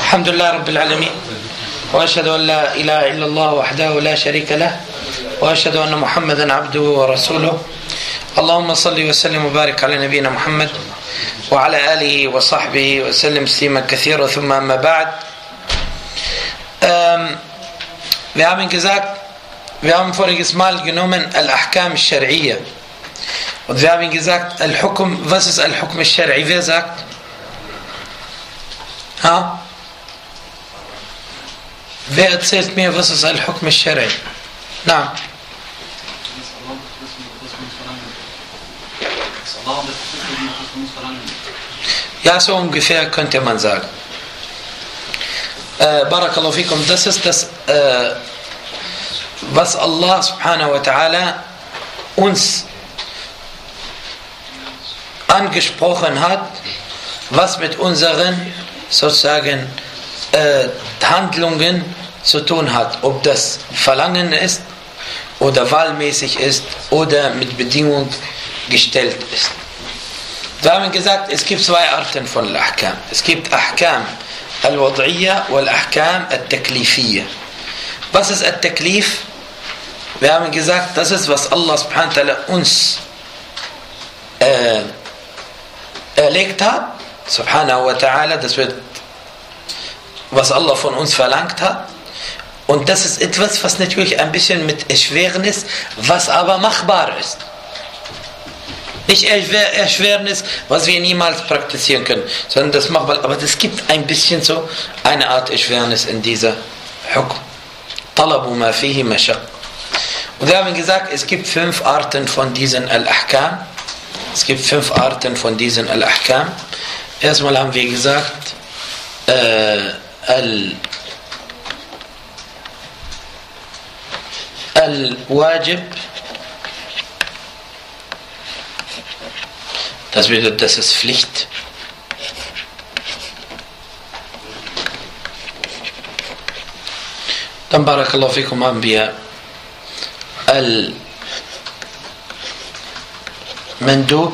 الحمد لله رب العالمين، وأشهد أن لا إله إلا الله وحده لا شريك له، وأشهد أن محمدا عبده ورسوله. اللهم صل وسلم وبارك على نبينا محمد وعلى آله وصحبه وسلم تسليما كثيرا. ثم أما بعد. Wir haben gesagt, wir haben voriges Mal genommen Al-Ahkam al-Shar'iyya. Und wir haben gesagt, Al-Hukm, was ist Al-Hukm al-Shar'i? Wer sagt? Wer erzählt mir, was ist Al-Hukm al-Shar'i? Na? Ja, so ungefähr könnte man sagen. Barakallahu fikum, das ist das, was Allah subhanahu wa ta'ala uns angesprochen hat, was mit unseren sozusagen Handlungen zu tun hat, ob das Verlangen ist oder wahlmäßig ist oder mit Bedingung gestellt ist. Wir haben gesagt, es gibt zwei Arten von Ahkam. Es gibt Ahkam al-Wad'iyya und Ahkam al-Taklifiyya. Was ist al-Taklif? Wir haben gesagt, das ist, was Allah subhanahu wa ta'ala uns erlegt hat, subhanahu wa ta'ala, das wird, was Allah von uns verlangt hat. Und das ist etwas, was natürlich ein bisschen mit Erschwernis, was aber machbar ist. Nicht Erschwernis, was wir niemals praktizieren können, sondern das machbar. Aber es gibt ein bisschen so eine Art Erschwernis in dieser Hukm. Talabu ma fihi mashaq. Und wir haben gesagt, es gibt 5 Arten von diesen Al-Ahkam. Es gibt 5 Arten von diesen Al-Ahkam. Erstmal haben wir gesagt, Al-Wajib. Das bedeutet, das ist Pflicht. Dann Barakallahu fikum haben wir Al-Mandub.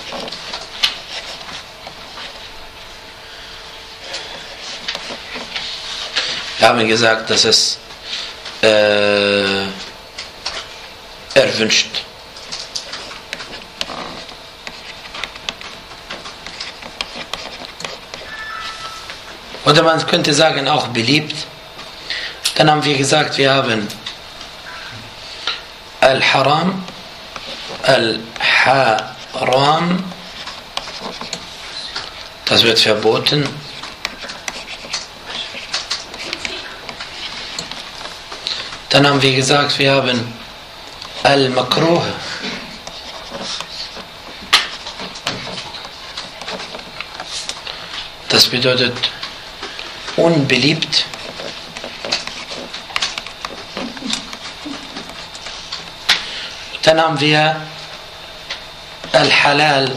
Wir haben gesagt, das ist erwünscht. Oder man könnte sagen, auch beliebt. Dann haben wir gesagt, wir haben Al-Haram, Al-Haram, das wird verboten. Dann haben wir gesagt, wir haben Al-Makruh, das bedeutet unbeliebt. Dann haben wir Al-Halal,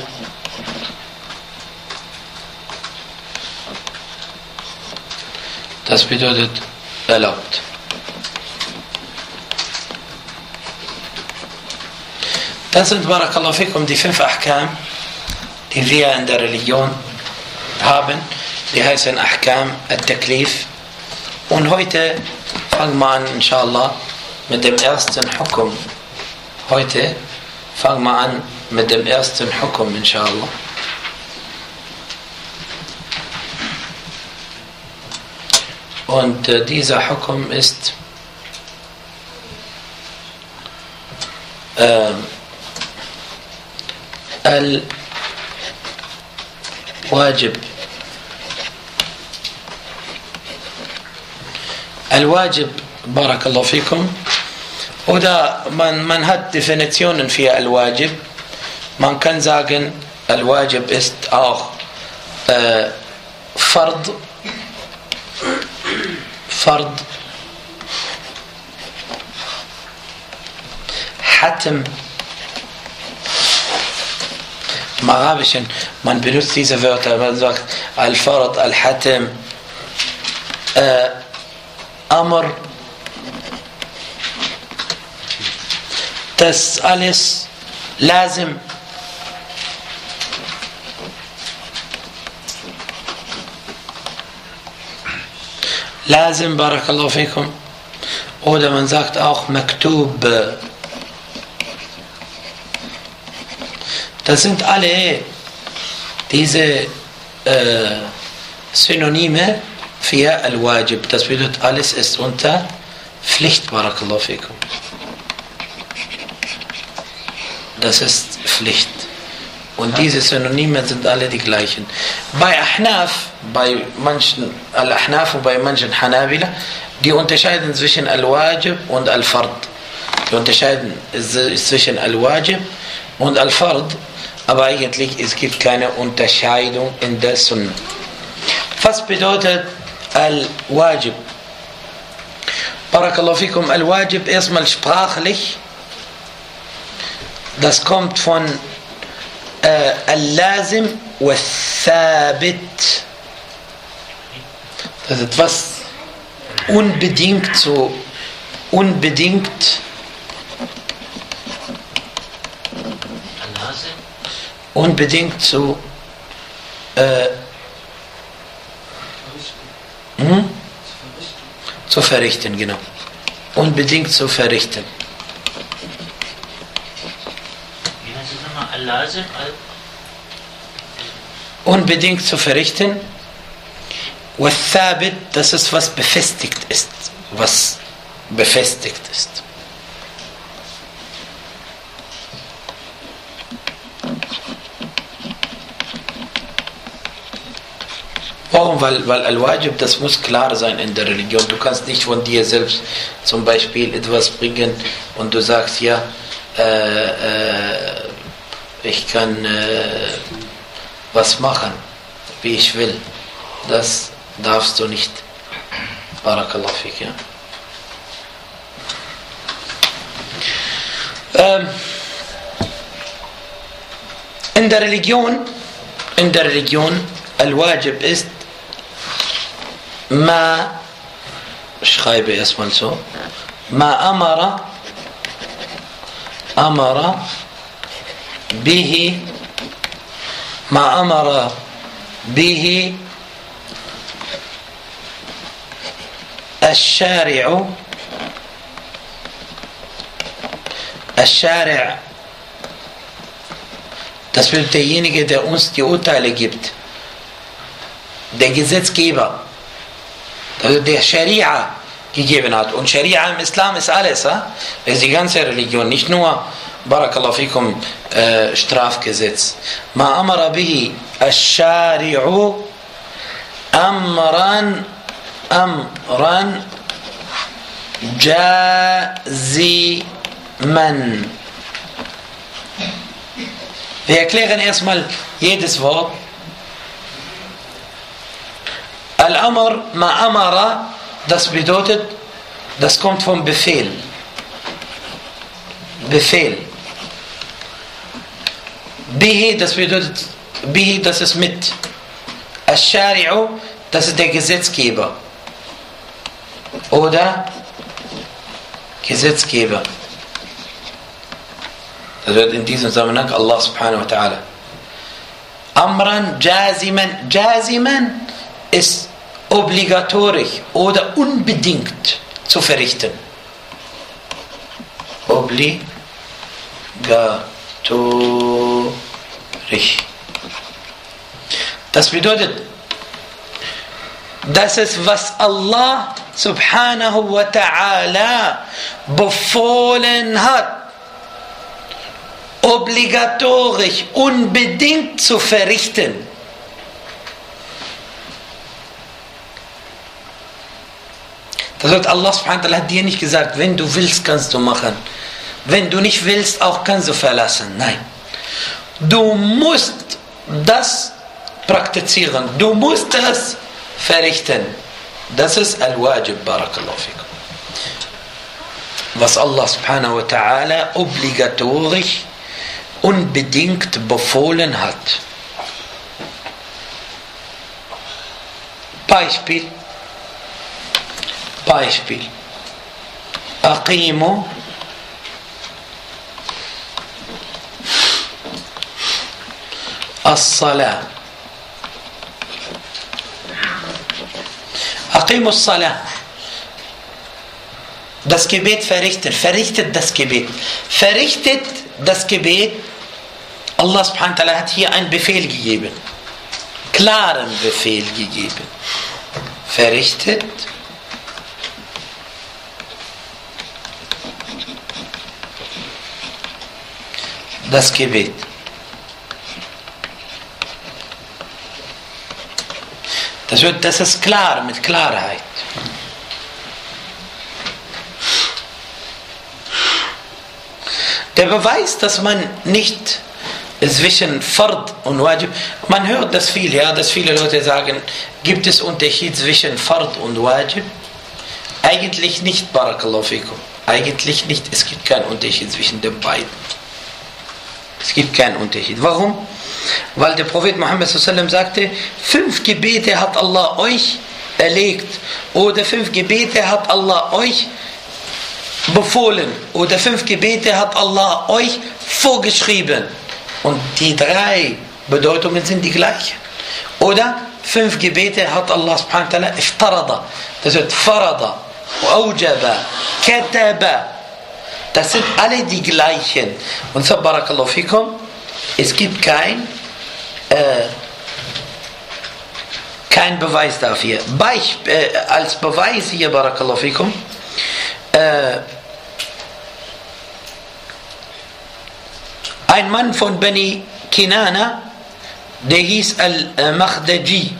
das bedeutet erlaubt. Das sind Barakallahu fikum die 5 Ahkam, die wir in der Religion haben. Die heißen Ahkam al-Taklif. Und heute fangen wir an, inshallah, mit dem ersten Hukum. Heute fangen wir an mit dem ersten Hukum, inshallah. Und dieser Hukum ist Al-Wajib. Al-Wajib, Barakallahu fikum. Oder man hat Definitionen für Al-Wajib. Man kann sagen, Al-Wajib ist auch Fard, Hatm. Im Arabischen, man benutzt diese Wörter, man sagt Al-Fard, Al-Hatm, Amr. Das alles lazim. Lazim, barakallahu fikum. Oder man sagt auch Maktub. Das sind alle diese Synonyme für Al-Wajib. Das bedeutet, alles ist unter Pflicht, barakallahu fikum. Das ist Pflicht. Und diese Synonyme sind alle die gleichen. Bei Ahnaf, bei manchen Al-Ahnaf und bei manchen Hanabila, die unterscheiden zwischen Al-Wajib und Al-Fard. Die unterscheiden zwischen Al-Wajib und Al-Fard, aber eigentlich es gibt keine Unterscheidung in der Sunna. Was bedeutet Al-Wajib? Barakallahu fikum, Al-Wajib erstmal sprachlich, das kommt von Al-Lazim wa Thabit. Das ist etwas unbedingt so, unbedingt so zu verrichten, genau. Unbedingt zu verrichten. Unbedingt zu verrichten. والثابت, das ist was befestigt ist. Was befestigt ist. Warum? Weil Al-Wajib, das muss klar sein in der Religion. Du kannst nicht von dir selbst zum Beispiel etwas bringen und du sagst, ja, ich kann was machen, wie ich will. Das darfst du nicht. Barakallahu fik, ja. In der Religion, Al-Wajib ist ma, schreibe erstmal so, ma amara bihi الشارع das wird derjenige, der uns die Urteile gibt, der Gesetzgeber, der Scharia gegeben hat. Und Scharia im Islam ist alles, das ist die ganze Religion, nicht nur Barakallahu fikum Strafgesetz. Ma amara bihi al-Shari'u amran jaziman. Wir erklären erstmal jedes Wort. Al-Amr, ma amara, das bedeutet, das kommt vom Befehl. Bihi, das bedeutet, bihi, das ist mit. Al-Shari'u, das ist der Gesetzgeber. Oder Gesetzgeber. Das wird in diesem Zusammenhang Allah subhanahu wa ta'ala. Amran jaziman. Jaziman ist obligatorisch oder unbedingt zu verrichten. Obligatorisch. Das bedeutet, das ist, was Allah subhanahu wa ta'ala befohlen hat, obligatorisch, unbedingt zu verrichten. Das hat Allah subhanahu wa ta'ala hat dir nicht gesagt, wenn du willst, kannst du machen. Wenn du nicht willst, auch kannst du verlassen. Nein. Du musst das praktizieren. Du musst das verrichten. Das ist Al-Wajib, barakallahu fikum. Was Allah subhanahu wa ta'ala obligatorisch, unbedingt befohlen hat. Beispiel. Aqimu as-salah. Aqimus Salah. Das Gebet verrichtet das Gebet. Verrichtet das Gebet. Allah subhanahu wa ta'ala hat hier einen Befehl gegeben. Klaren Befehl gegeben. Verrichtet das Gebet. Das ist klar, mit Klarheit. Der Beweis, dass man nicht zwischen Fard und Wajib, man hört das viel, ja, dass viele Leute sagen, gibt es Unterschied zwischen Fard und Wajib? Eigentlich nicht, Barakallahu fikum. Eigentlich nicht, es gibt keinen Unterschied zwischen den beiden. Es gibt keinen Unterschied. Warum? Weil der Prophet Muhammad sallallahu alaihi wasallam sagte, 5 Gebete hat Allah euch erlegt oder 5 Gebete hat Allah euch befohlen oder 5 Gebete hat Allah euch vorgeschrieben. Und die 3 Bedeutungen sind die gleichen. Oder 5 Gebete hat Allah subhanahu wa ta'ala iftarada. Das wird farada, awjaba, kataba. Das sind alle die gleichen. Und so, Barakallahu fikum, es gibt kein Beweis dafür. Als Beweis hier, Barakallahu fikum, ein Mann von Bani Kinana, der hieß Al-Makhdaji,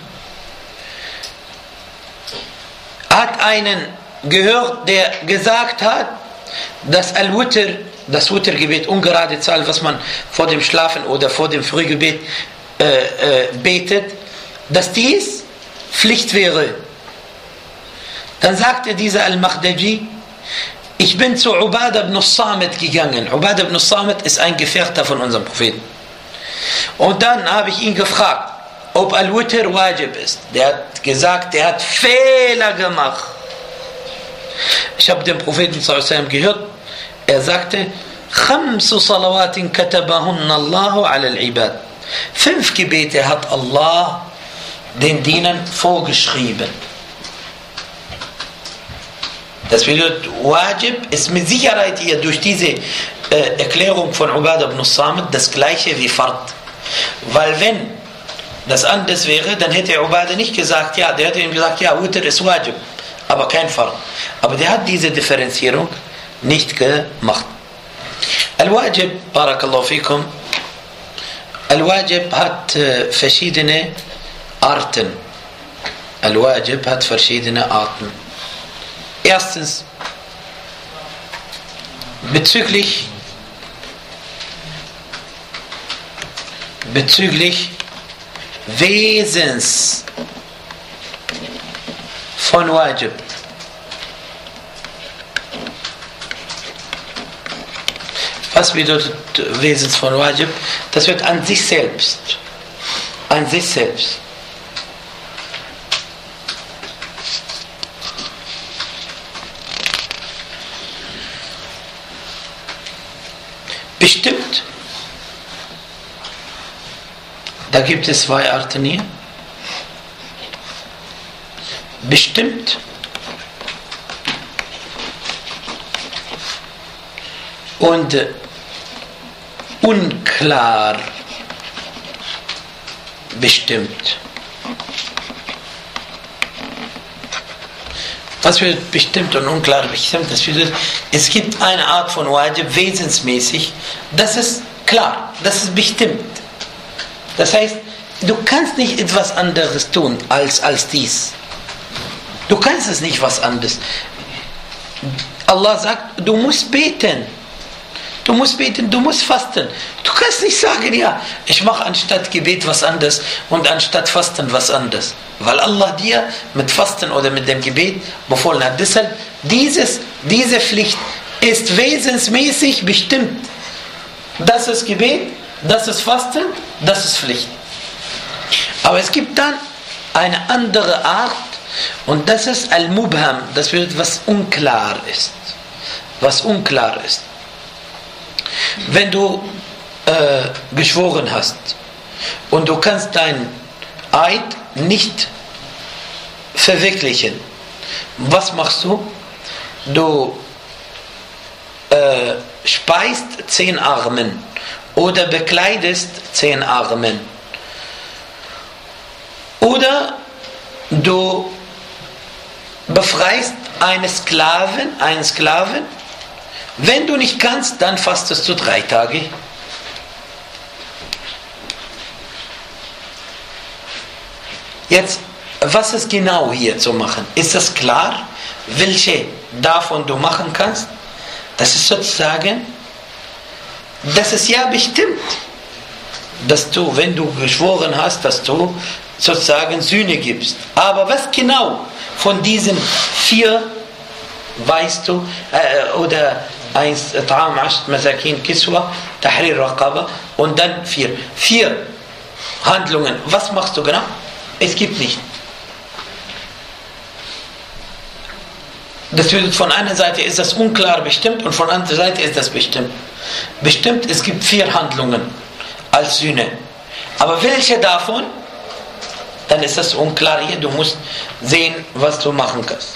hat einen gehört, der gesagt hat, dass das Witr-Gebet, ungerade Zahl, was man vor dem Schlafen oder vor dem Frühgebet betet, dass dies Pflicht wäre. Dann sagte dieser Al-Makhdaji, ich bin zu Ubadah ibn Samit gegangen. Ubadah ibn Samit ist ein Gefährter von unserem Propheten. Und dann habe ich ihn gefragt, ob Al-Witr Wajib ist. Der hat gesagt, der hat Fehler gemacht. Ich habe den Propheten sallallahu alaihi wasallam gehört, er sagte, 5 Salawatin katabahunna Allahu ala al-Ibad. 5 Gebete hat Allah den Dienern vorgeschrieben. Das bedeutet, Wajib ist mit Sicherheit hier durch diese Erklärung von Ubadah ibn Samit das gleiche wie Fard. Weil wenn das anders wäre, dann hätte Ubadah nicht gesagt, ja, der hätte ihm gesagt, ja, Witr ist Wajib, aber kein Fard. Aber der hat diese Differenzierung nicht gemacht. Al-Wajib, Barakallahu fikum, Al-Wajib hat verschiedene Arten. Al-Wajib hat verschiedene Arten. Erstens, bezüglich Wesens von Wajib. Was bedeutet Wesens von Wajib? Das wird an sich selbst. An sich selbst. Bestimmt. Da gibt es 2 Arten hier. Bestimmt. Und unklar bestimmt. Was wird bestimmt und unklar bestimmt? Das bedeutet, es gibt eine Art von Wajib, wesensmäßig, das ist klar, das ist bestimmt. Das heißt, du kannst nicht etwas anderes tun als dies. Du kannst es nicht was anderes. Allah sagt, du musst beten. Du musst beten, du musst fasten. Du kannst nicht sagen, ja, ich mache anstatt Gebet was anderes und anstatt Fasten was anderes. Weil Allah dir mit Fasten oder mit dem Gebet befohlen hat. Deshalb, diese Pflicht ist wesensmäßig bestimmt. Das ist Gebet, das ist Fasten, das ist Pflicht. Aber es gibt dann eine andere Art und das ist Al-Mubham, das bedeutet, was unklar ist. Was unklar ist. Wenn du geschworen hast und du kannst dein Eid nicht verwirklichen, Was machst du? Du speist 10 Armen oder bekleidest 10 Armen. Oder du befreist einen Sklaven. Wenn du nicht kannst, dann fastest du 3 Tage. Jetzt, was ist genau hier zu machen? Ist das klar, welche davon du machen kannst? Das ist sozusagen, das ist ja bestimmt, dass du, wenn du geschworen hast, dass du sozusagen Sühne gibst. Aber was genau von diesen 4 weißt du, oder 1, Ta'am, 'Asht, Masakin, Kiswa, Tahrir, Raqaba und dann 4 Handlungen. Was machst du genau? Es gibt nicht. Das bedeutet, von einer Seite ist das unklar bestimmt und von der anderen Seite ist das bestimmt. Bestimmt, es gibt 4 Handlungen als Sühne. Aber welche davon? Dann ist das unklar hier. Du musst sehen, was du machen kannst.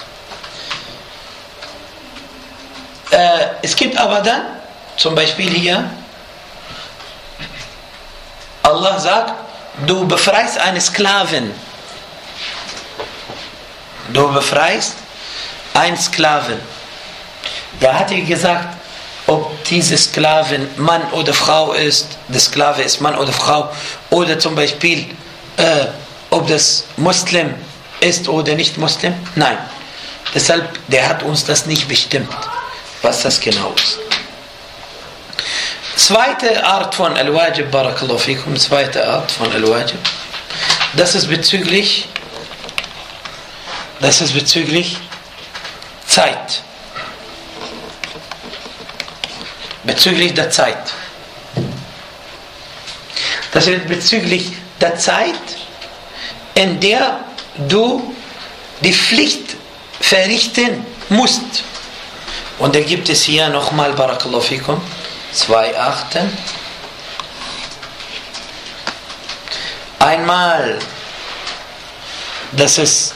Es gibt aber dann, zum Beispiel hier, Allah sagt, du befreist einen Sklaven. Du befreist einen Sklaven. Da hat er gesagt, ob diese Sklaven Mann oder Frau ist, der Sklave ist Mann oder Frau, oder zum Beispiel, ob das Muslim ist oder nicht Muslim. Nein. Deshalb, der hat uns das nicht bestimmt, was das genau ist. Zweite Art von Al-Wajib, Barakallahu fikum, zweite Art von Al-Wajib, das ist bezüglich Zeit. Bezüglich der Zeit. Das ist bezüglich der Zeit, in der du die Pflicht verrichten musst. Und da gibt es hier nochmal, Barakallahu fikum, 2 Arten. Einmal, das ist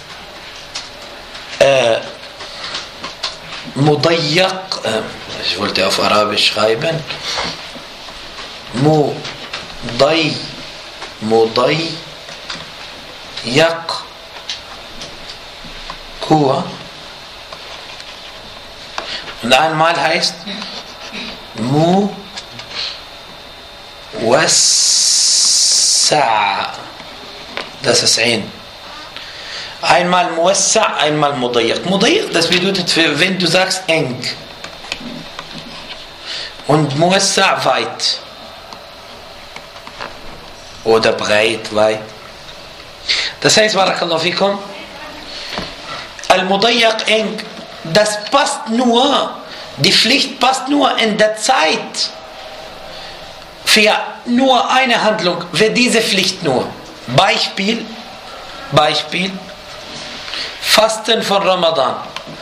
Mudayyak, ich wollte auf Arabisch schreiben, Mudayyak Kuwa. Und einmal heißt Muwassa. Das ist ein. Einmal Muwassa, einmal Mudayyak. Mudayyak, das bedeutet, wenn du sagst eng. Und Muwassa weit. Oder breit, weit. Das heißt, Barakallahu fikum, Al-Mudayyak eng, das passt nur, die Pflicht passt nur in der Zeit für nur eine Handlung, für diese Pflicht nur. Beispiel, Fasten von Ramadan.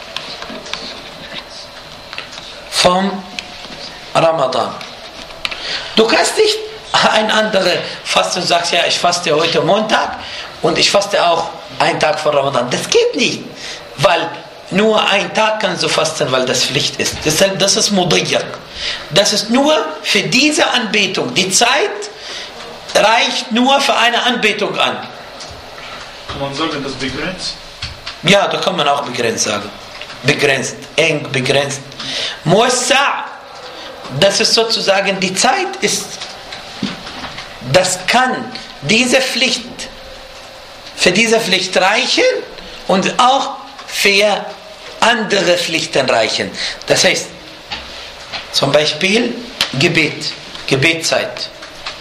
Vom Ramadan. Du kannst nicht ein anderes Fasten, du sagst, ja, ich faste heute Montag und ich faste auch einen Tag vor Ramadan. Das geht nicht, weil nur einen Tag kannst du fasten, weil das Pflicht ist. Deshalb, das ist Mudayyak. Das ist nur für diese Anbetung. Die Zeit reicht nur für eine Anbetung an. Kann man sagen, das begrenzt? Ja, da kann man auch begrenzt sagen. Begrenzt, eng, begrenzt. Muwassa, das ist sozusagen, die Zeit ist, das kann für diese Pflicht reichen und auch für andere Pflichten reichen. Das heißt, zum Beispiel Gebetszeit.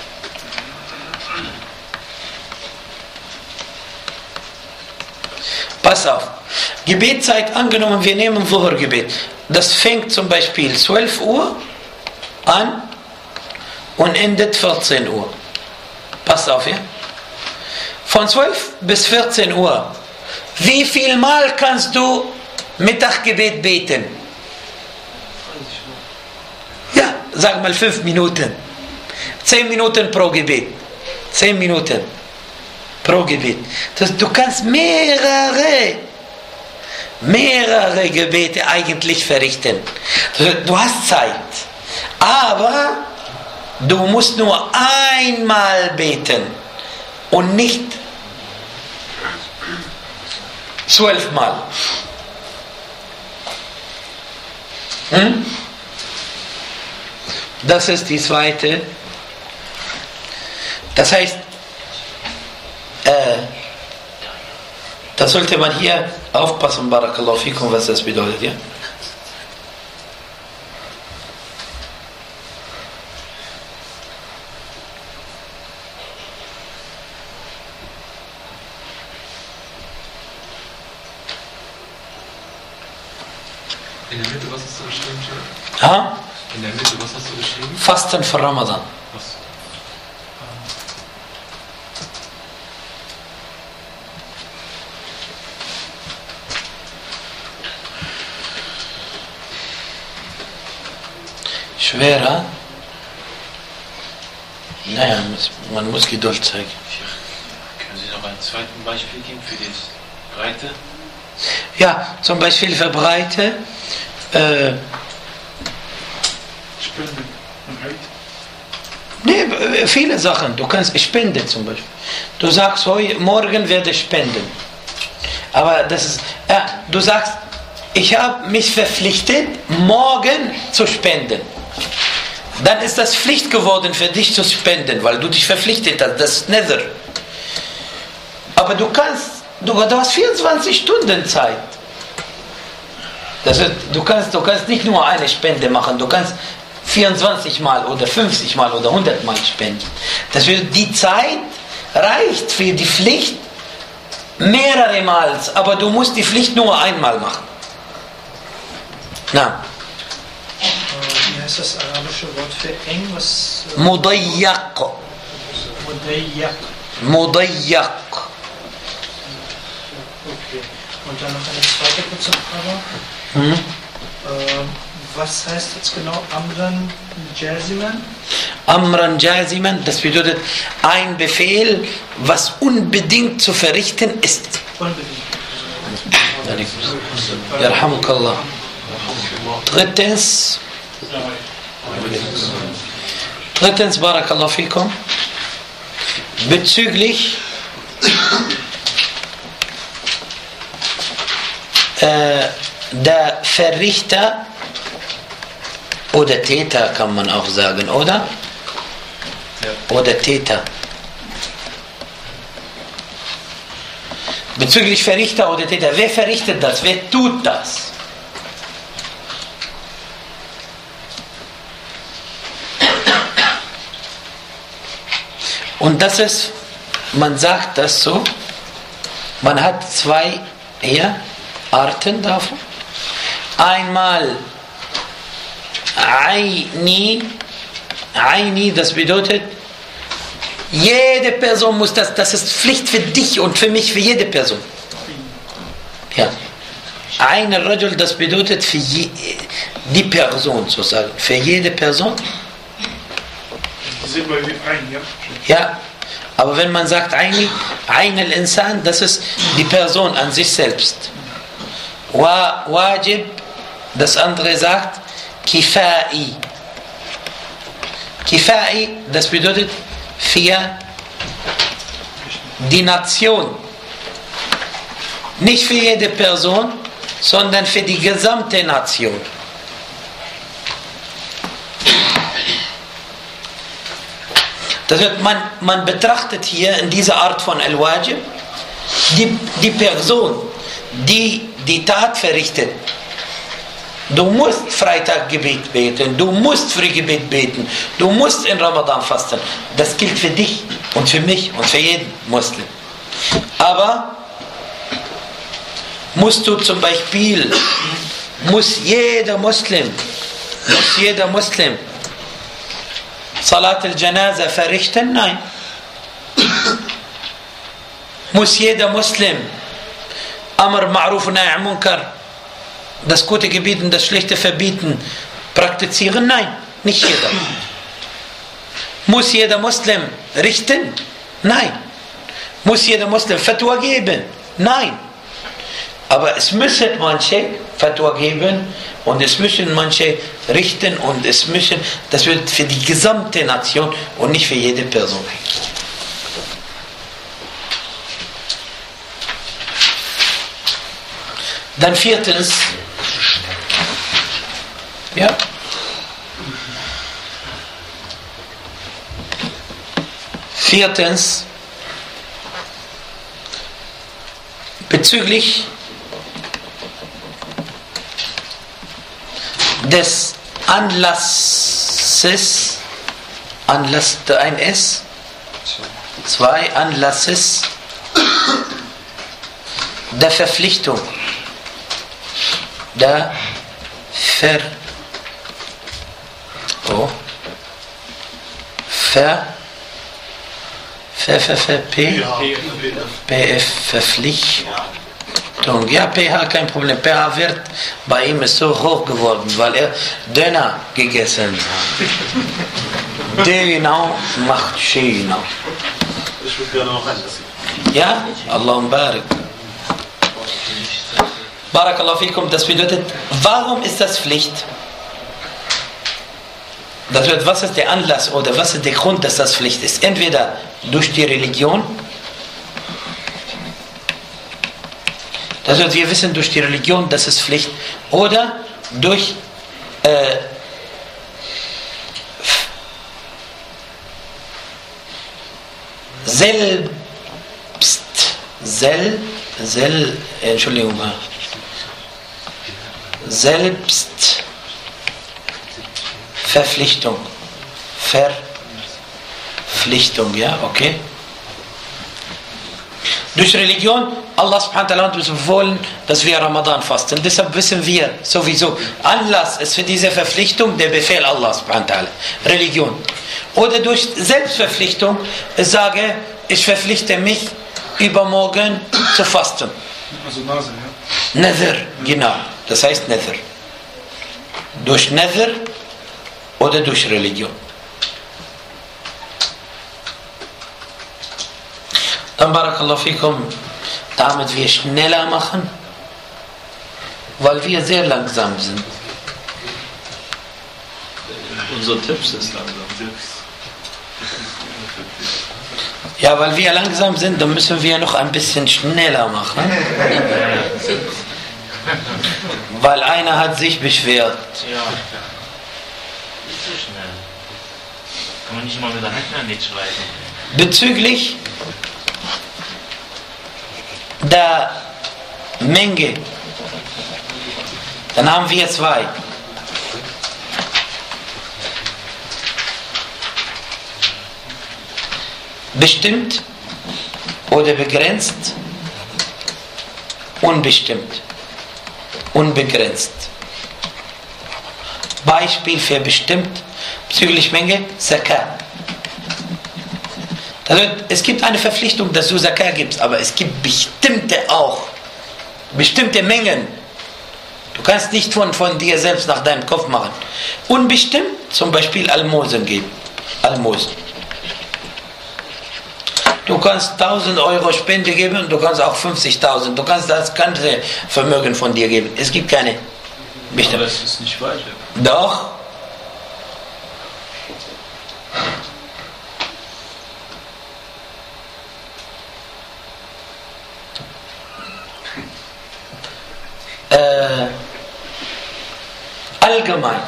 Pass auf. Gebetszeit, angenommen, wir nehmen Zuhr-Gebet. Das fängt zum Beispiel 12 Uhr an und endet 14 Uhr. Pass auf, ja? Von 12 bis 14 Uhr. Wie viel Mal kannst du Mittaggebet beten? Ja, sag mal 5 Minuten. 10 Minuten pro Gebet. 10 Minuten pro Gebet. Du kannst mehrere mehrere Gebete eigentlich verrichten. Du hast Zeit, aber du musst nur einmal beten und nicht 12 Mal. Das ist die zweite. Das heißt, da sollte man hier aufpassen, Barakallahu fikum, was das bedeutet, ja? In der Mitte, was hast du geschrieben, Sheikh? Ha? In der Mitte, was hast du geschrieben? Fasten für Ramadan. Was? Schwerer? Naja, man muss Geduld zeigen. Können Sie noch ein zweites Beispiel geben für die Breite? Ja, zum Beispiel für Breite. Spenden und Geld. Nee, viele Sachen. Du kannst spenden zum Beispiel. Du sagst, morgen werde ich spenden. Aber das ist, du sagst, ich habe mich verpflichtet, morgen zu spenden. Dann ist das Pflicht geworden für dich zu spenden, weil du dich verpflichtet hast. Das ist Nether. Aber du hast 24 Stunden Zeit. Du kannst nicht nur eine Spende machen, du kannst 24 Mal oder 50 Mal oder 100 Mal spenden. Die Zeit reicht für die Pflicht mehrere Mal, aber du musst die Pflicht nur einmal machen. Na. Wie heißt das arabische Wort für eng? Mudayyaq. Mudayyaq. Okay. Und dann noch eine zweite kurze Frage. Was heißt jetzt genau Amran Jaziman? Amran Jaziman, das bedeutet ein Befehl, was unbedingt zu verrichten ist. Unbedingt. Yarhamukallah. Drittens, Barakallahu fikum, bezüglich der Verrichter oder Täter, kann man auch sagen, oder? Ja. Oder Täter. Bezüglich Verrichter oder Täter, wer verrichtet das? Wer tut das? Und das ist, man sagt das so, man hat zwei Arten davon. Einmal Aini, das bedeutet, jede Person muss das ist Pflicht für dich und für mich, für jede Person. Ja. Ein Rajul, das bedeutet für die Person sozusagen, für jede Person. Sind wir wie ein, ja? Ja, aber wenn man sagt Ein al-Insan, das ist die Person an sich selbst. Wajib, das andere sagt Kifai. Kifai, das bedeutet für die Nation. Nicht für jede Person, sondern für die gesamte Nation. Das heißt, man betrachtet hier in dieser Art von Al-Wajib die Person, die die Tat verrichtet. Du musst Freitaggebet beten, du musst Frühgebet beten, du musst in Ramadan fasten. Das gilt für dich und für mich und für jeden Muslim. Aber muss jeder Muslim Salat al-Janaza verrichten? Nein. Muss jeder Muslim Amr Ma'ruf und Nahy Munkar, das Gute gebieten, das Schlechte verbieten, praktizieren? Nein, nicht jeder. Muss jeder Muslim richten? Nein. Muss jeder Muslim Fatwa geben? Nein. Aber es müssen manche Fatwa geben und es müssen manche richten und das wird für die gesamte Nation und nicht für jede Person. Dann viertens, ja, bezüglich des Anlasses, Anlass ein S, 2 Anlasses der Verpflichtung, der Verpflichtung. Ja, PH kein Problem. PH wird bei ihm ist so hoch geworden, weil er Döner gegessen hat. Döner macht schön. Ich würde gerne noch einlassen. Ja, Allahum barik. Barakallahu fikum, das bedeutet, warum ist das Pflicht? Das bedeutet, was ist der Anlass oder was ist der Grund, dass das Pflicht ist? Entweder durch die Religion, das bedeutet, wir wissen durch die Religion, das ist Pflicht, oder durch Verpflichtung, ja, okay. Durch Religion, Allah subhanahu wa ta'ala hat uns befohlen, dass wir Ramadan fasten. Deshalb wissen wir sowieso, Anlass ist für diese Verpflichtung der Befehl Allah subhanahu wa ta'ala, Religion. Oder durch Selbstverpflichtung, ich sage, ich verpflichte mich, übermorgen zu fasten. Also Nase, ja. Nether, genau, das heißt Nether. Durch Nether oder durch Religion. Dann barakallahu fikum, damit wir schneller machen, weil wir sehr langsam sind. Unser Tipps ist langsam. Ja, weil wir langsam sind, dann müssen wir noch ein bisschen schneller machen. Weil einer hat sich beschwert. Ja. Ist so schnell. Kann man nicht mal mit der Hand nicht schreiben. Bezüglich der Menge, dann haben wir 2. Bestimmt oder begrenzt, unbestimmt, unbegrenzt. Beispiel für bestimmt bezüglich Menge, Zakat. Also, es gibt eine Verpflichtung, dass du Zakat gibst, aber es gibt bestimmte Mengen. Du kannst nicht von dir selbst nach deinem Kopf machen. Unbestimmt, zum Beispiel Almosen geben. Almosen. Du kannst 1.000 Euro Spende geben und du kannst auch 50.000. Du kannst das ganze Vermögen von dir geben. Es gibt keine bestimmte. Aber es ist nicht weiter. Doch. Allgemein.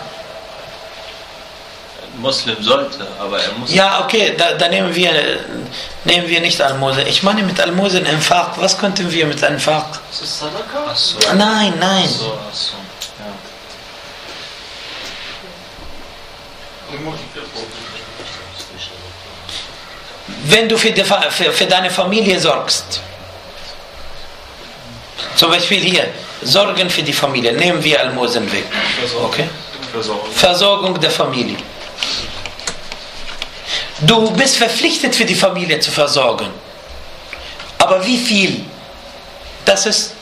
Muslim sollte, aber er muss. Ja, okay, da nehmen wir nicht Almosen. Ich meine mit Almosen Infaq. Was könnten wir mit Infaq? Ist das Sadaka? Ach so. Nein. Ach so. Ja. Wenn du für deine Familie sorgst, zum Beispiel hier, Sorgen für die Familie, nehmen wir Almosen weg. Okay? Versorgung der Familie. Du bist verpflichtet, für die Familie zu versorgen. Aber wie viel? Das ist...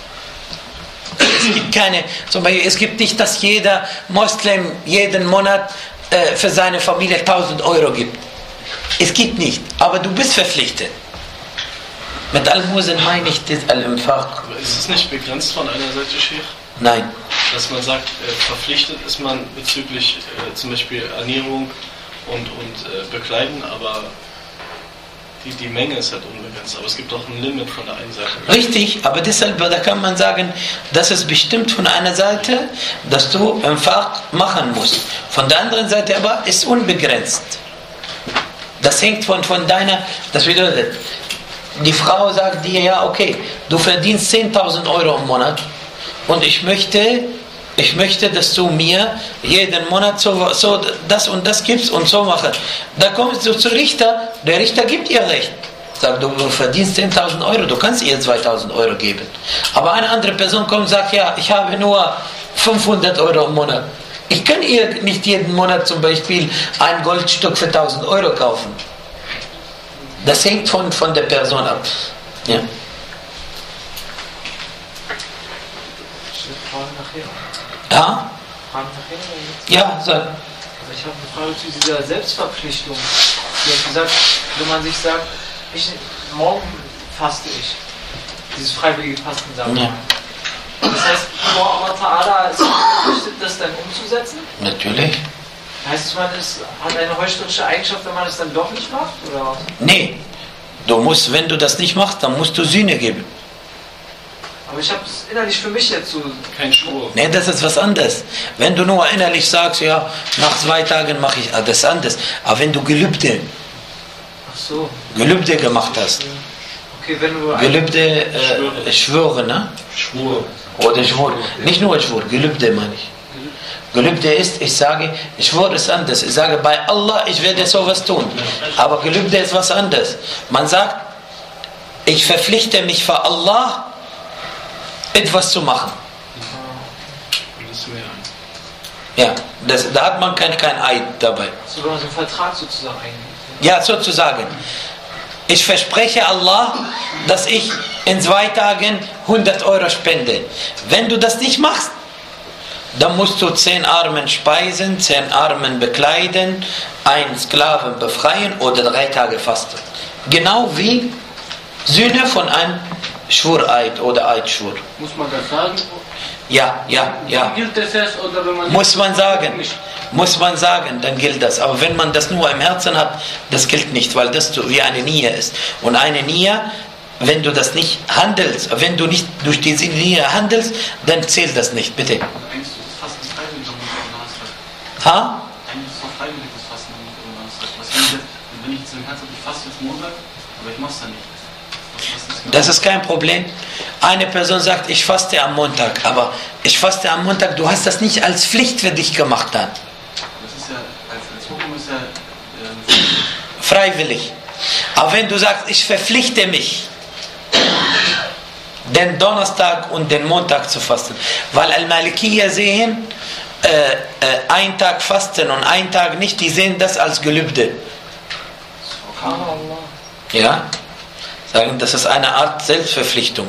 Es gibt nicht, dass jeder Moslem jeden Monat für seine Familie 1.000 Euro gibt. Es gibt nicht. Aber du bist verpflichtet. Mit Almosen meine ich das Al-Infaq. Aber ist es nicht begrenzt von einer Seite, Sheikh? Nein. Dass man sagt, verpflichtet ist man bezüglich zum Beispiel Ernährung und Bekleiden, aber die Menge ist halt unbegrenzt. Aber es gibt auch ein Limit von der einen Seite. Richtig, aber deshalb, da kann man sagen, das ist bestimmt von einer Seite, dass du Infaq machen musst. Von der anderen Seite aber ist unbegrenzt. Das hängt von deiner, das bedeutet, die Frau sagt dir, ja okay, du verdienst 10.000 Euro im Monat und ich möchte, dass du mir jeden Monat so das und das gibst und so mache. Da kommst du zum Richter, der Richter gibt ihr Recht. Sagt, du verdienst 10.000 Euro, du kannst ihr 2.000 Euro geben. Aber eine andere Person kommt und sagt, ja, ich habe nur 500 Euro im Monat. Ich kann ihr nicht jeden Monat zum Beispiel ein Goldstück für 1.000 Euro kaufen. Das hängt von der Person ab. Ja. Ja? Ja, sag. Also ich habe eine Frage zu dieser Selbstverpflichtung. Sie hat gesagt, wenn man sich sagt, morgen faste ich. Dieses freiwillige Fasten, sagen wir. Ja. Das heißt, Allah Ta'ala ist verpflichtet, das dann umzusetzen? Natürlich. Heißt es, man hat eine heuchlerische Eigenschaft, wenn man es dann doch nicht macht? Oder? Nee. Wenn du das nicht machst, dann musst du Sühne geben. Aber ich habe es innerlich für mich jetzt so... Kein Schwur. Nee, das ist was anderes. Wenn du nur innerlich sagst, ja, nach 2 Tagen mache ich, das ist anders. Aber wenn du Gelübde gemacht hast, okay, wenn du Gelübde, Schwöre, ne? Schwur. Oder Schwur. Nicht nur Schwur, Gelübde meine ich. Gelübde ist, ich sage, Schwur ist anders. Ich sage, bei Allah, ich werde sowas tun. Aber Gelübde ist was anderes. Man sagt, ich verpflichte mich für Allah, etwas zu machen. Ja, da hat man kein Eid dabei. So einen Vertrag sozusagen eigentlich. Ja, sozusagen. Ich verspreche Allah, dass ich in 2 Tagen 100 Euro spende. Wenn du das nicht machst, dann musst du 10 Armen speisen, 10 Armen bekleiden, einen Sklaven befreien oder 3 Tage fasten. Genau wie Sühne von einem Schwureid oder Eidschwur. Muss man das sagen? Ja. Gilt das erst, oder wenn man Muss man sagen, dann gilt das. Aber wenn man das nur im Herzen hat, das gilt nicht, weil das wie eine Nia ist. Und eine Nia, wenn du das nicht handelst, wenn du nicht durch diese Nia handelst, dann zählt das nicht, bitte. Eigentlich ist das Fasten freiwillig am Donnerstag. Ha? Eigentlich ist es doch freiwillig, das Fasten am Donnerstag. Wenn ich jetzt im Herzen habe, ich faste jetzt Montag, aber ich mache es dann nicht. Das ist kein Problem. Eine Person sagt, ich faste am Montag, aber ich faste am Montag, du hast das nicht als Pflicht für dich gemacht dann. Das ist ja, als Hukum ist ja Freiwillig. Aber wenn du sagst, ich verpflichte mich, den Donnerstag und den Montag zu fasten, weil Al-Malikiyya sehen, einen Tag fasten und einen Tag nicht, die sehen das als Gelübde. Ja? Sagen, das ist eine Art Selbstverpflichtung.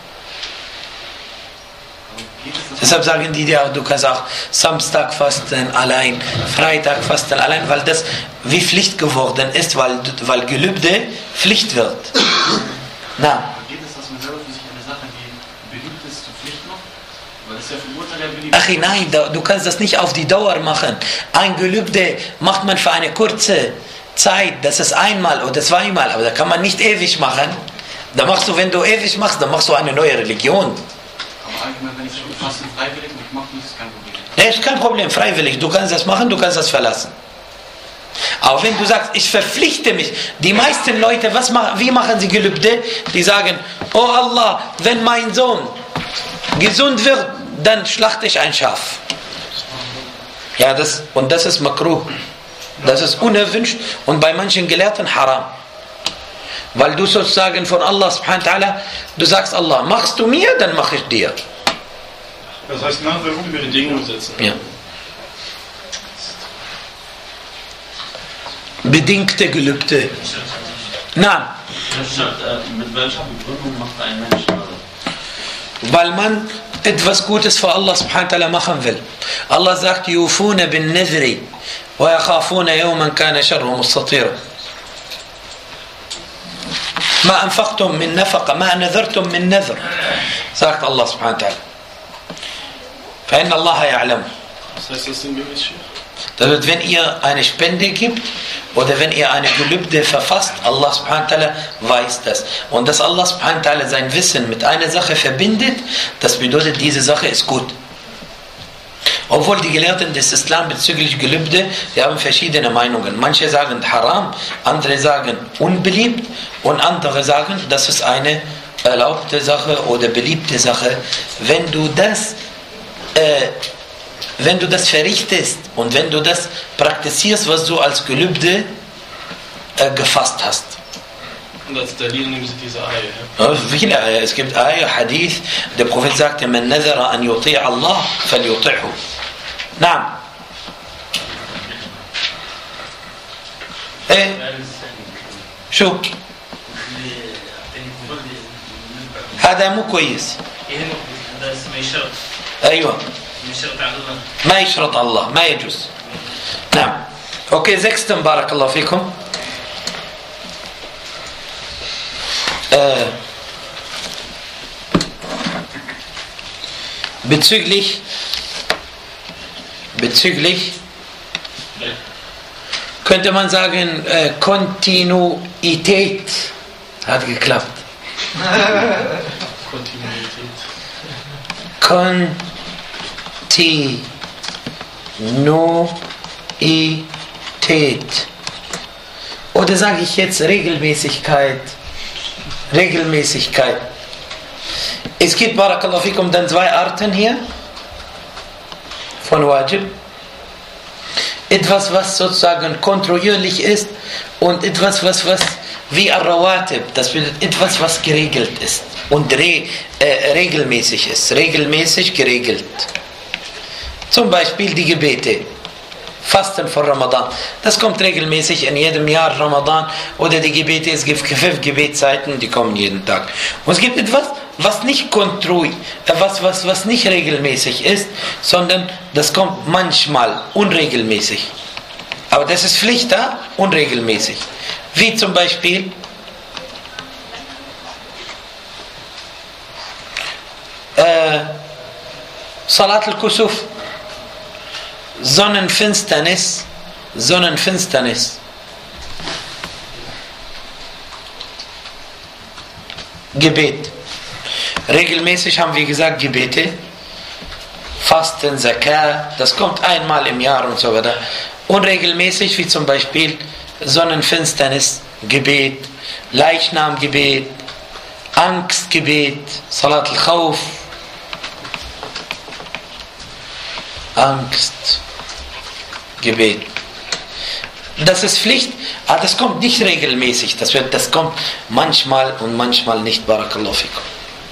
Deshalb sagen die dir, du kannst auch Samstag fasten allein, Freitag fasten allein, weil das wie Pflicht geworden ist, weil Gelübde Pflicht wird. Na? Geht es, dass man selber für sich eine Sache, die beliebt ist, zur Pflicht macht? Weil das ist ja für Urteil ja beliebt. Ach nein, du kannst das nicht auf die Dauer machen. Ein Gelübde macht man für eine kurze Zeit, das ist einmal oder zweimal, aber da kann man nicht ewig machen. Da machst du, wenn du ewig machst, dann machst du eine neue Religion. Aber allgemein, wenn ich faste freiwillig und ich mache nichts, ist kein Problem. Nee, ist kein Problem, freiwillig. Du kannst das machen, du kannst das verlassen. Aber wenn du sagst, ich verpflichte mich, die meisten Leute, wie machen sie Gelübde? Die sagen, oh Allah, wenn mein Sohn gesund wird, dann schlachte ich ein Schaf. Ja, das ist makruh. Das ist unerwünscht und bei manchen Gelehrten haram. Weil du sozusagen von Allah subhanahu wa ta'ala, du sagst Allah, machst du mir, dann mache ich dir. Das heißt, nach der unbedingt Bedingungen setzen. Ja. Bedingte Gelübde. Nein. Mit welcher Begründung macht ein Mensch das? Weil man etwas Gutes für Allah subhanahu wa ta'ala machen will. Allah sagt, yufuna bin nadhri wa yakhafuna yawman kana sharruhu mustatira. ما أنفقتم من نفقة ما نذرتم من نذر sagt Allah subhanahu wa ta'ala فإن الله يعلم. Was heißt das sinngemäß hier? Das wird, wenn ihr eine Spende gibt oder wenn ihr eine Gelübde verfasst, Allah subhanahu wa ta'ala weiß das. Und dass Allah subhanahu wa ta'ala sein Wissen mit einer Sache verbindet, das bedeutet, diese Sache ist gut. Obwohl die Gelehrten des Islam bezüglich Gelübde, die haben verschiedene Meinungen. Manche sagen haram, andere sagen unbeliebt und andere sagen, das ist eine erlaubte Sache oder beliebte Sache. Wenn du das verrichtest und wenn du das praktizierst, was du als Gelübde gefasst hast. Und als Dalil nehmen sie diese Ayah. Ja? Viele Ayah. Es gibt Ayah, Hadith, der Prophet sagte, man nazara an yuti' Allah, falyuti'hu. Naam. شو هذا مو كويس. هذا اسمه شرط. أيوة. شرط على الله. ما يشرط الله ما يجوز. نعم. Okay, 6. بارك الله فيكم. Bezüglich könnte man sagen, Kontinuität hat geklappt. Kontinuität. Oder sage ich jetzt Regelmäßigkeit? Es gibt, barakallahu fikum, dann 2 Arten hier von Wajib. Etwas, was sozusagen kontinuierlich ist und etwas, was wie Ar-Rawatib, das bedeutet etwas, was geregelt ist und regelmäßig ist, regelmäßig geregelt. Zum Beispiel die Gebete. Fasten vor Ramadan. Das kommt regelmäßig in jedem Jahr Ramadan. Oder die Gebete, es gibt 5 Gebetszeiten, die kommen jeden Tag. Und es gibt etwas, was nicht was nicht regelmäßig ist, sondern das kommt manchmal unregelmäßig. Aber das ist Pflicht da, unregelmäßig. Wie zum Beispiel Salat al-Kusuf. Sonnenfinsternis. Gebet. Regelmäßig haben wir gesagt, Gebete. Fasten, Zakat, das kommt einmal im Jahr und so weiter. Unregelmäßig, wie zum Beispiel Sonnenfinsternis, Gebet, Leichnamgebet, Angstgebet, Salat al-Khawf, Angstgebet. Das ist Pflicht, aber das kommt nicht regelmäßig. Das kommt manchmal und manchmal nicht. Barakallahu fikum.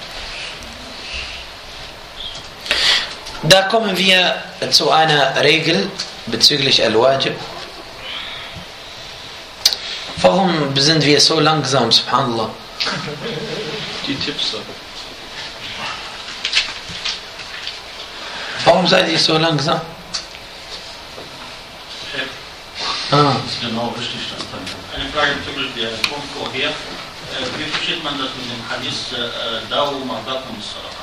Da kommen wir zu einer Regel bezüglich Al-Wajib. Warum sind wir so langsam, subhanallah? Die Tipps. Warum seid ihr so langsam? Das ist genau richtig. Eine Frage bezüglich der Punkt vorher. Wie versteht man das mit dem Hadith Dawu ma bakum as-Sadaqa?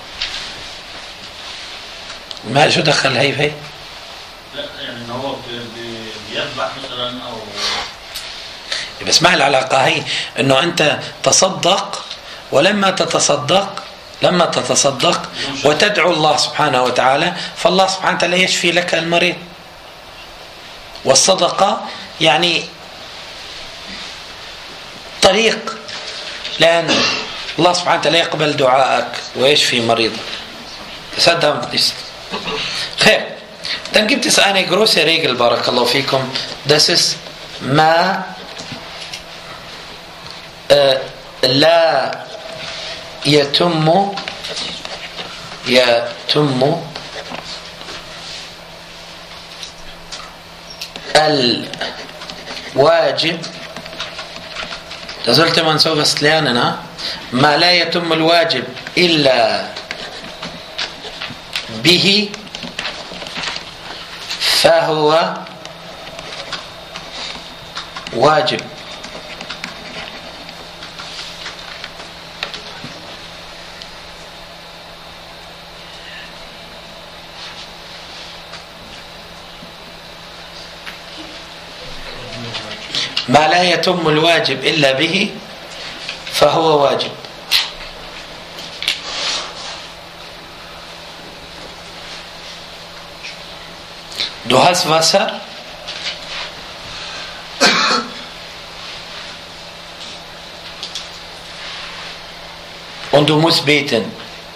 ما شو دخل هي في؟ لا يعني ان هو بيذبح مثلا او بس ما العلاقة هي انه انت تصدق ولما تتصدق وتدعو الله سبحانه وتعالى فالله سبحانه وتعالى يشفي لك المريض. والصدقة يعني طريق لأن الله سبحانه وتعالى يقبل دعائك ويشفي مريضك. تصدق خير. Dann gibt es eine große Regel, barakallahu fikum, das ist ما لا يتم الواجب. Da sollte man sowas lernen, ha? ما لا يتم الواجب إلا به فهو واجب. ما لا يتم الواجب إلا به فهو واجب. Du hast Wasser und du musst beten.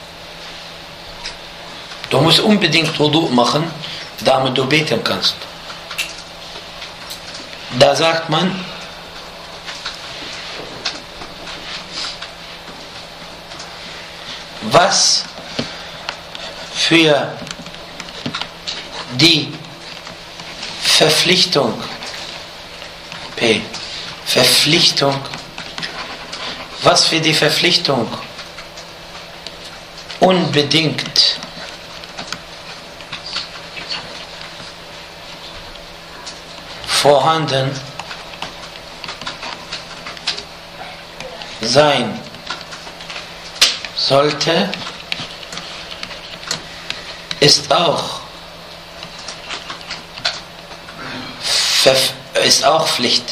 Du musst unbedingt Wudu machen, damit du beten kannst. Da sagt man, was für die Verpflichtung, was für die Verpflichtung unbedingt vorhanden sein sollte, ist auch Pflicht.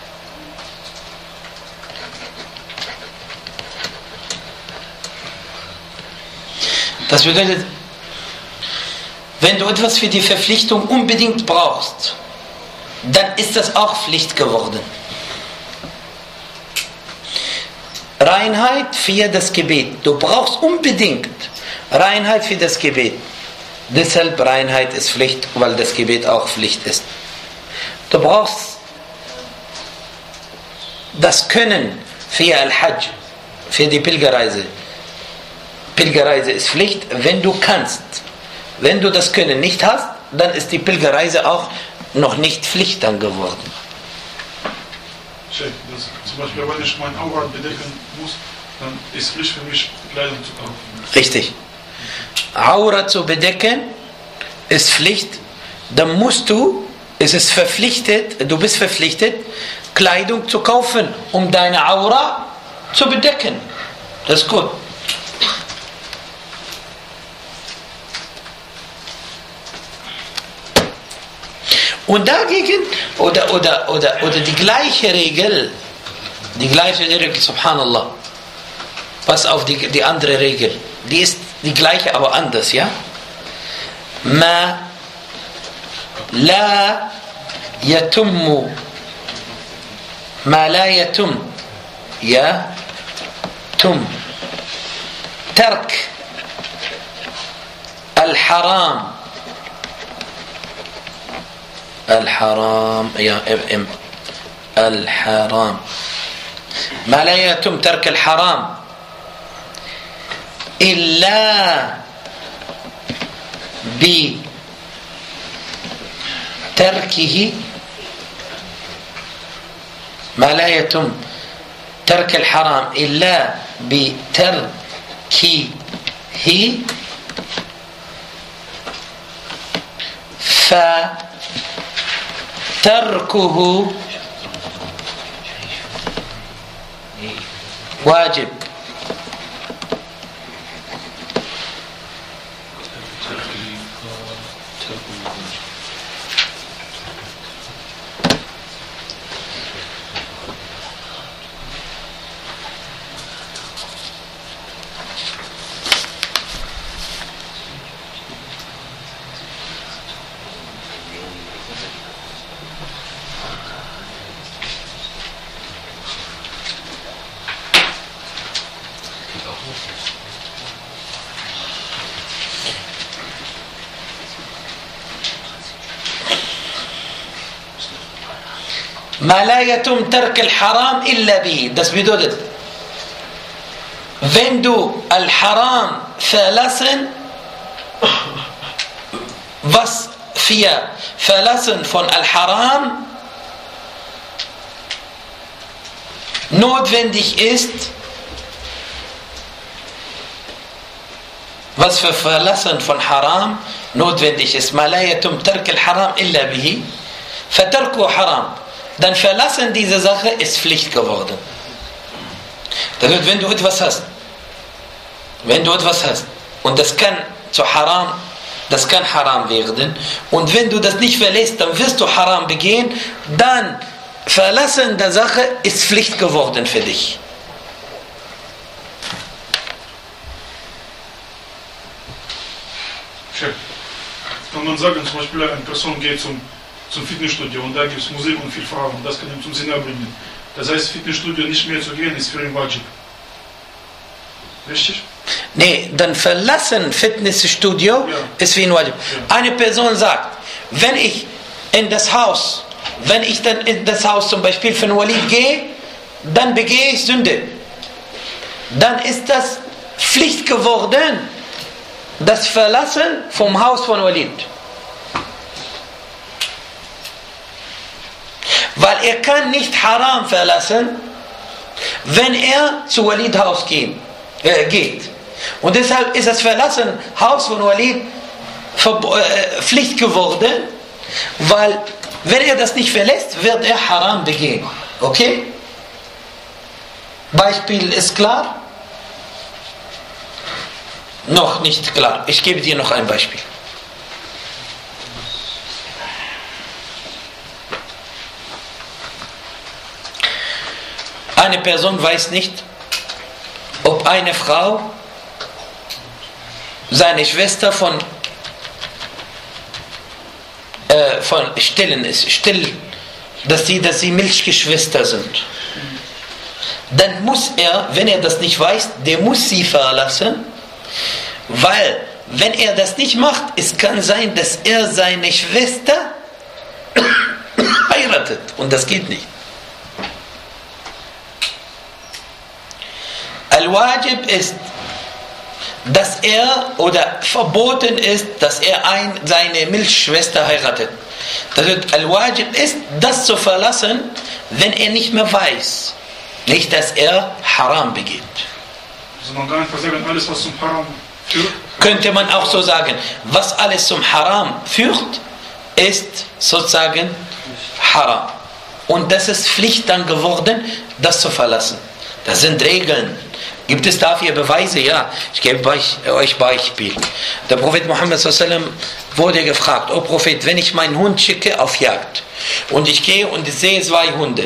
Das bedeutet, wenn du etwas für die Verpflichtung unbedingt brauchst, dann ist das auch Pflicht geworden. Reinheit für das Gebet. Du brauchst unbedingt Reinheit für das Gebet. Deshalb Reinheit ist Pflicht, weil das Gebet auch Pflicht ist. Du brauchst das Können für Al-Hajj, für die Pilgerreise. Pilgerreise ist Pflicht, wenn du kannst. Wenn du das Können nicht hast, dann ist die Pilgerreise auch noch nicht Pflicht dann geworden. Zum Beispiel, wenn ich mein Auge bedecken muss, dann ist Pflicht für mich, Kleidung zu kaufen. Richtig. Aura zu bedecken ist Pflicht, dann musst du, es ist verpflichtet, du bist verpflichtet, Kleidung zu kaufen, um deine Aura zu bedecken. Das ist gut. Und dagegen, oder die gleiche Regel, subhanallah, pass auf die andere Regel, die ist die gleiche, aber anders, ja? Ma la yatum tark al-haram الحرام ما لا يتم ترك الحرام إلا بتركه ما لا يتم ترك الحرام إلا بتركه فتركه واجب. ما لا يتم ترك الحرام إلا به. Das bedeutet, wenn du Al-Haram verlassen, was für Verlassen von Al-Haram notwendig ist, was für Verlassen von Haram notwendig ist. ما لا يتم ترك الحرام إلا به فتركه حرام. Dann Verlassen dieser Sache ist Pflicht geworden. Das heißt, wenn du etwas hast und das kann zu Haram, das kann Haram werden, und wenn du das nicht verlässt, dann wirst du Haram begehen, dann Verlassen der Sache ist Pflicht geworden für dich. Kann man sagen, zum Beispiel eine Person geht zum Fitnessstudio und da gibt es Musik und viel Farbe und das kann ihn zum Sinne bringen. Das heißt, Fitnessstudio nicht mehr zu gehen, ist für ihn Wajib. Richtig? Nee, dann verlassen Fitnessstudio ist wie ein Wajib. Ja. Eine Person sagt, wenn ich dann in das Haus zum Beispiel von Walid gehe, dann begehe ich Sünde. Dann ist das Pflicht geworden, das Verlassen vom Haus von Walid. Weil er kann nicht Haram verlassen, wenn er zu Walid Haus geht. Und deshalb ist das Verlassen Haus von Walid Pflicht geworden, weil wenn er das nicht verlässt, wird er Haram begehen. Okay? Beispiel ist klar? Noch nicht klar. Ich gebe dir noch ein Beispiel. Eine Person weiß nicht, ob eine Frau seine Schwester von Stillen ist, dass sie Milchgeschwister sind. Dann muss er, wenn er das nicht weiß, der muss sie verlassen, weil wenn er das nicht macht, es kann sein, dass er seine Schwester heiratet und das geht nicht. Al-Wajib ist, dass er oder verboten ist, dass er seine Milchschwester heiratet. Das heißt, Al-Wajib ist, das zu verlassen, wenn er nicht mehr weiß. Nicht, dass er Haram begeht. Also man kann einfach sagen, alles was zum Haram führt? Könnte man auch so sagen. Was alles zum Haram führt, ist sozusagen Haram. Und das ist Pflicht dann geworden, das zu verlassen. Das sind Regeln. Gibt es dafür Beweise? Ja, ich gebe euch Beispiel. Der Prophet Muhammad sallallahu wurde gefragt, O Prophet, wenn ich meinen Hund schicke auf Jagd und ich gehe und ich sehe 2 Hunde,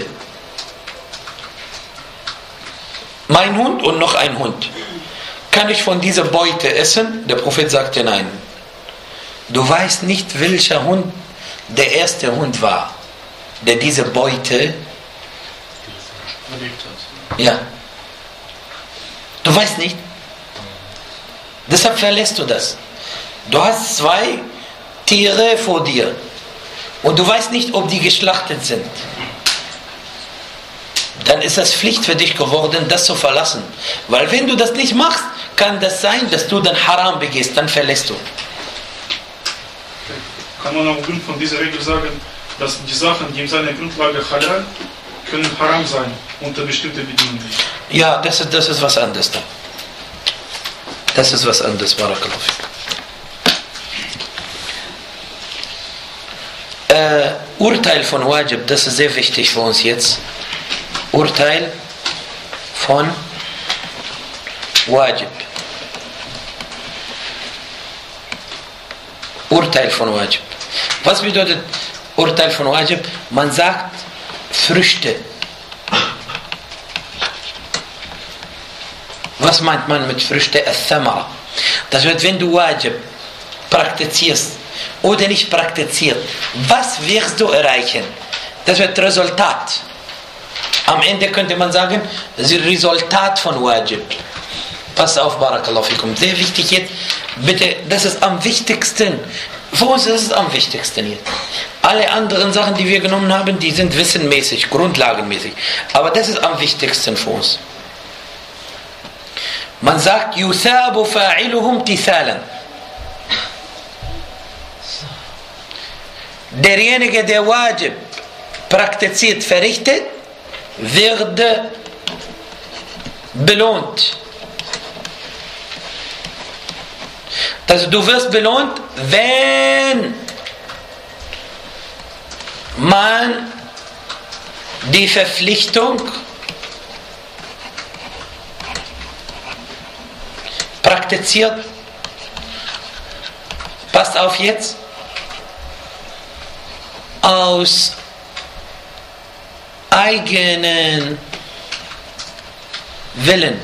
mein Hund und noch ein Hund, kann ich von dieser Beute essen? Der Prophet sagte nein. Du weißt nicht, welcher Hund der erste Hund war, der diese Beute erlebt hat. Ja. Du weißt nicht. Deshalb verlässt du das. Du hast 2 Tiere vor dir und du weißt nicht, ob die geschlachtet sind. Dann ist es Pflicht für dich geworden, das zu verlassen. Weil wenn du das nicht machst, kann das sein, dass du dann Haram begehst, dann verlässt du. Kann man aufgrund von dieser Regel sagen, dass die Sachen, die in seiner Grundlage halal, können Haram sein, unter bestimmten Bedingungen. Ja, das ist was anderes dann. Das ist was anderes, Barakallahu fik. Urteil von Wajib, das ist sehr wichtig für uns jetzt. Urteil von Wajib. Urteil von Wajib. Was bedeutet Urteil von Wajib? Man sagt Früchte. Was meint man mit Früchte? Al-Thamara. Das heißt, wenn du Wajib praktizierst oder nicht praktizierst, was wirst du erreichen? Das wird Resultat. Am Ende könnte man sagen, das ist Resultat von Wajib. Pass auf, Barakallahu fikum. Sehr wichtig jetzt, bitte, das ist am wichtigsten. Für uns ist es am wichtigsten jetzt. Alle anderen Sachen, die wir genommen haben, die sind wissenmäßig, grundlagenmäßig. Aber das ist am wichtigsten für uns. Man sagt, yusabu fa'iluhum tithalan. Derjenige, der Wajib praktiziert, verrichtet, wird belohnt. Also du wirst belohnt, wenn man die Verpflichtung praktiziert. Passt auf jetzt. Aus eigenen Willen.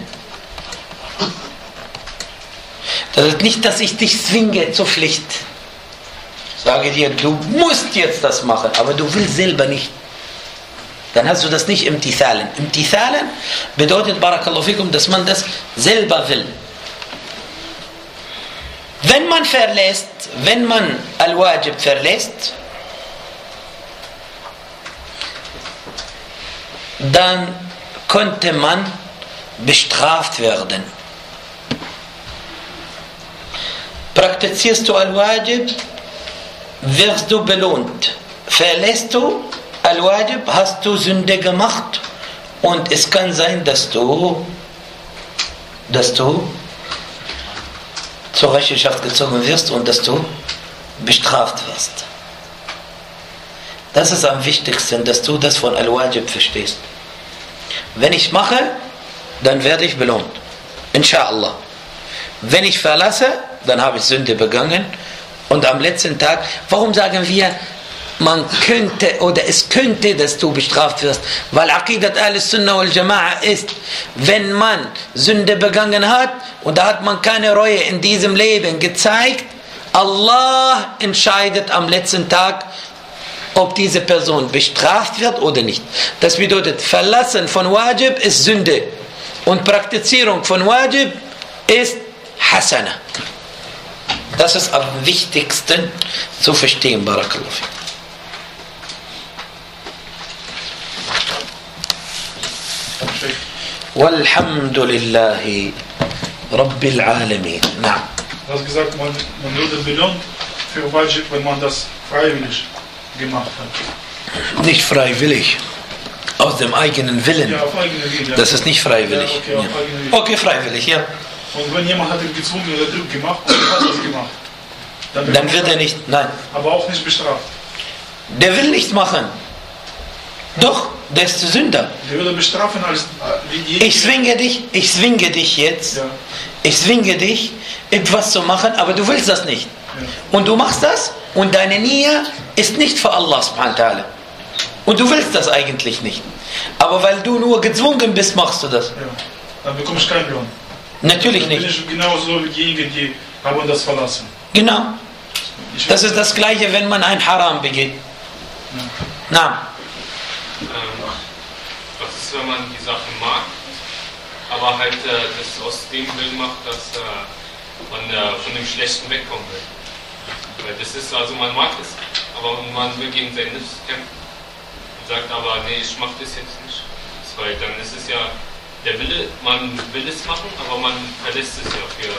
Das ist nicht, dass ich dich zwinge zur Pflicht. Ich sage dir, du musst jetzt das machen, aber du willst selber nicht. Dann hast du das nicht imtithalen. Imtithalen bedeutet, barakallahu fikum, dass man das selber will. Wenn man Al-Wajib verlässt, dann konnte man bestraft werden. Praktizierst du Al-Wajib, wirst du belohnt. Verlässt du Al-Wajib, hast du Sünde gemacht und es kann sein, dass du zur Rechenschaft gezogen wirst und dass du bestraft wirst. Das ist am wichtigsten, dass du das von Al-Wajib verstehst. Wenn ich mache, dann werde ich belohnt. Insha'Allah. Wenn ich verlasse, dann habe ich Sünde begangen und am letzten Tag, warum sagen wir, man könnte oder es könnte, dass du bestraft wirst, weil Aqidat Ahl-Sunnah wal Jama'a ist, wenn man Sünde begangen hat und da hat man keine Reue in diesem Leben gezeigt, Allah entscheidet am letzten Tag, ob diese Person bestraft wird oder nicht. Das bedeutet, Verlassen von Wajib ist Sünde und Praktizierung von Wajib ist Hasana. Das ist am wichtigsten zu verstehen, barakallahu fikum. Walhamdulillahi Rabbil Alamin. Na. Du hast gesagt, man würde belohnt für Wajib, wenn man das freiwillig gemacht hat. Nicht freiwillig. Aus dem eigenen Willen. Ja, auf eigenen Willen. Ja. Das ist nicht freiwillig. Ja, okay, ja. Okay, freiwillig, ja. Und wenn jemand hat ihn gezwungen oder Druck gemacht und er hat das gemacht, dann wird er nicht, nein. Aber auch nicht bestraft. Der will nicht machen. Doch, der ist Sünder. Der würde bestrafen als ich zwinge dich jetzt, ja. Ich zwinge dich, etwas zu machen, aber du willst das nicht. Ja. Und du machst das und deine Nia ist nicht für Allah subhanahu wa ta'ala. Und du willst das eigentlich nicht. Aber weil du nur gezwungen bist, machst du das. Ja. Dann bekommst du keinen Lohn. Natürlich nicht. Bin ich genauso wie diejenigen, die haben das verlassen. Genau. Das ist das Gleiche, wenn man ein Haram begeht. Ja. Na. Was ist, wenn man die Sachen mag, aber halt das aus dem Willen macht, dass man von dem Schlechten wegkommen will? Weil das ist, also man mag es, aber man will gegen sein Nifs kämpfen. Und sagt aber, nee, ich mach das jetzt nicht. Weil dann ist es ja der Wille, man will es machen, aber man verlässt es ja für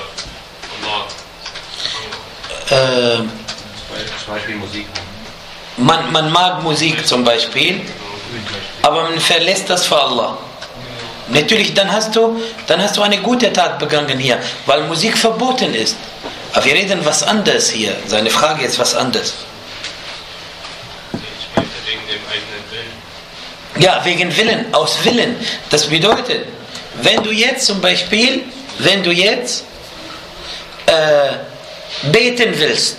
Allah. Zum Beispiel Musik. Man mag Musik zum Beispiel, aber man verlässt das für Allah. Natürlich, dann hast du eine gute Tat begangen hier, weil Musik verboten ist. Aber wir reden was anderes hier. Seine Frage ist was anderes. Ich meinte wegen dem eigenen Willen. Ja, wegen Willen, aus Willen. Das bedeutet, wenn du jetzt beten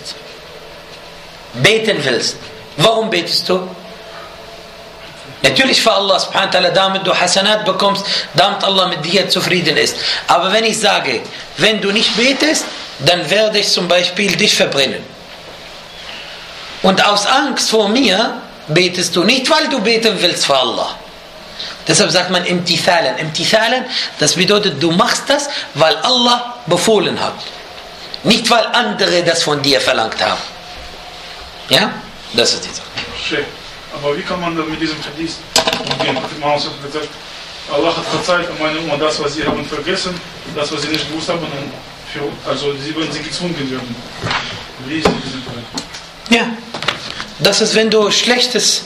willst, warum betest du? Natürlich für Allah subhanahu wa ta'ala, damit du Hasanat bekommst, damit Allah mit dir zufrieden ist. Aber wenn ich sage, wenn du nicht betest, dann werde ich zum Beispiel dich verbrennen. Und aus Angst vor mir betest du nicht, weil du beten willst für Allah. Deshalb sagt man Imtithalen. Imtithalen, das bedeutet, du machst das, weil Allah befohlen hat. Nicht, weil andere das von dir verlangt haben. Ja? Das ist die Sache. Aber wie kann man dann mit diesem Hadith umgehen? Muhammad hat gesagt, Allah hat verzeiht an meine Umma das, was sie haben vergessen, das, was sie nicht gewusst haben, also wenn sie gezwungen werden. Wie ist diese Fall? Ja, das ist, wenn du Schlechtes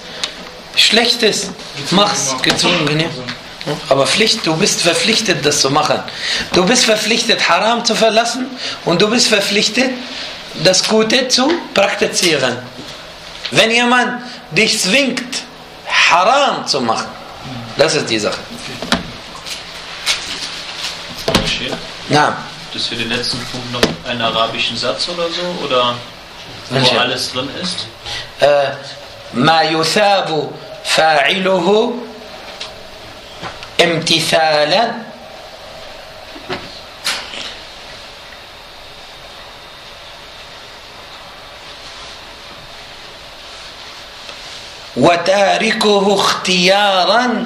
machst, gezwungen. Ja. Aber Pflicht, du bist verpflichtet, das zu machen. Du bist verpflichtet, Haram zu verlassen und du bist verpflichtet, das Gute zu praktizieren. Wenn jemand dich zwingt, Haram zu machen, das ist die Sache. Na. Das für den letzten Punkt noch einen arabischen Satz oder so? Oder wo alles drin ist? ما يثاب فاعله امتثالا وتاركه اختيارا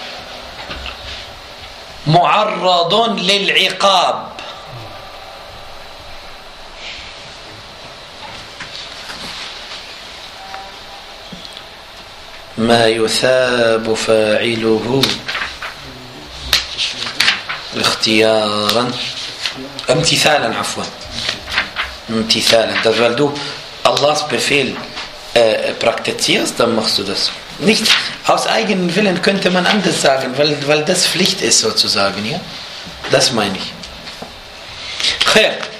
معرض للعقاب. ما يثاب فاعله اختيارا امتثالا امtithalen. Das, weil du Allahs Befehl praktizierst, dann machst du das. Nicht aus eigenem Willen, könnte man anders sagen, weil das Pflicht ist sozusagen, ja? Das meine ich. Khair.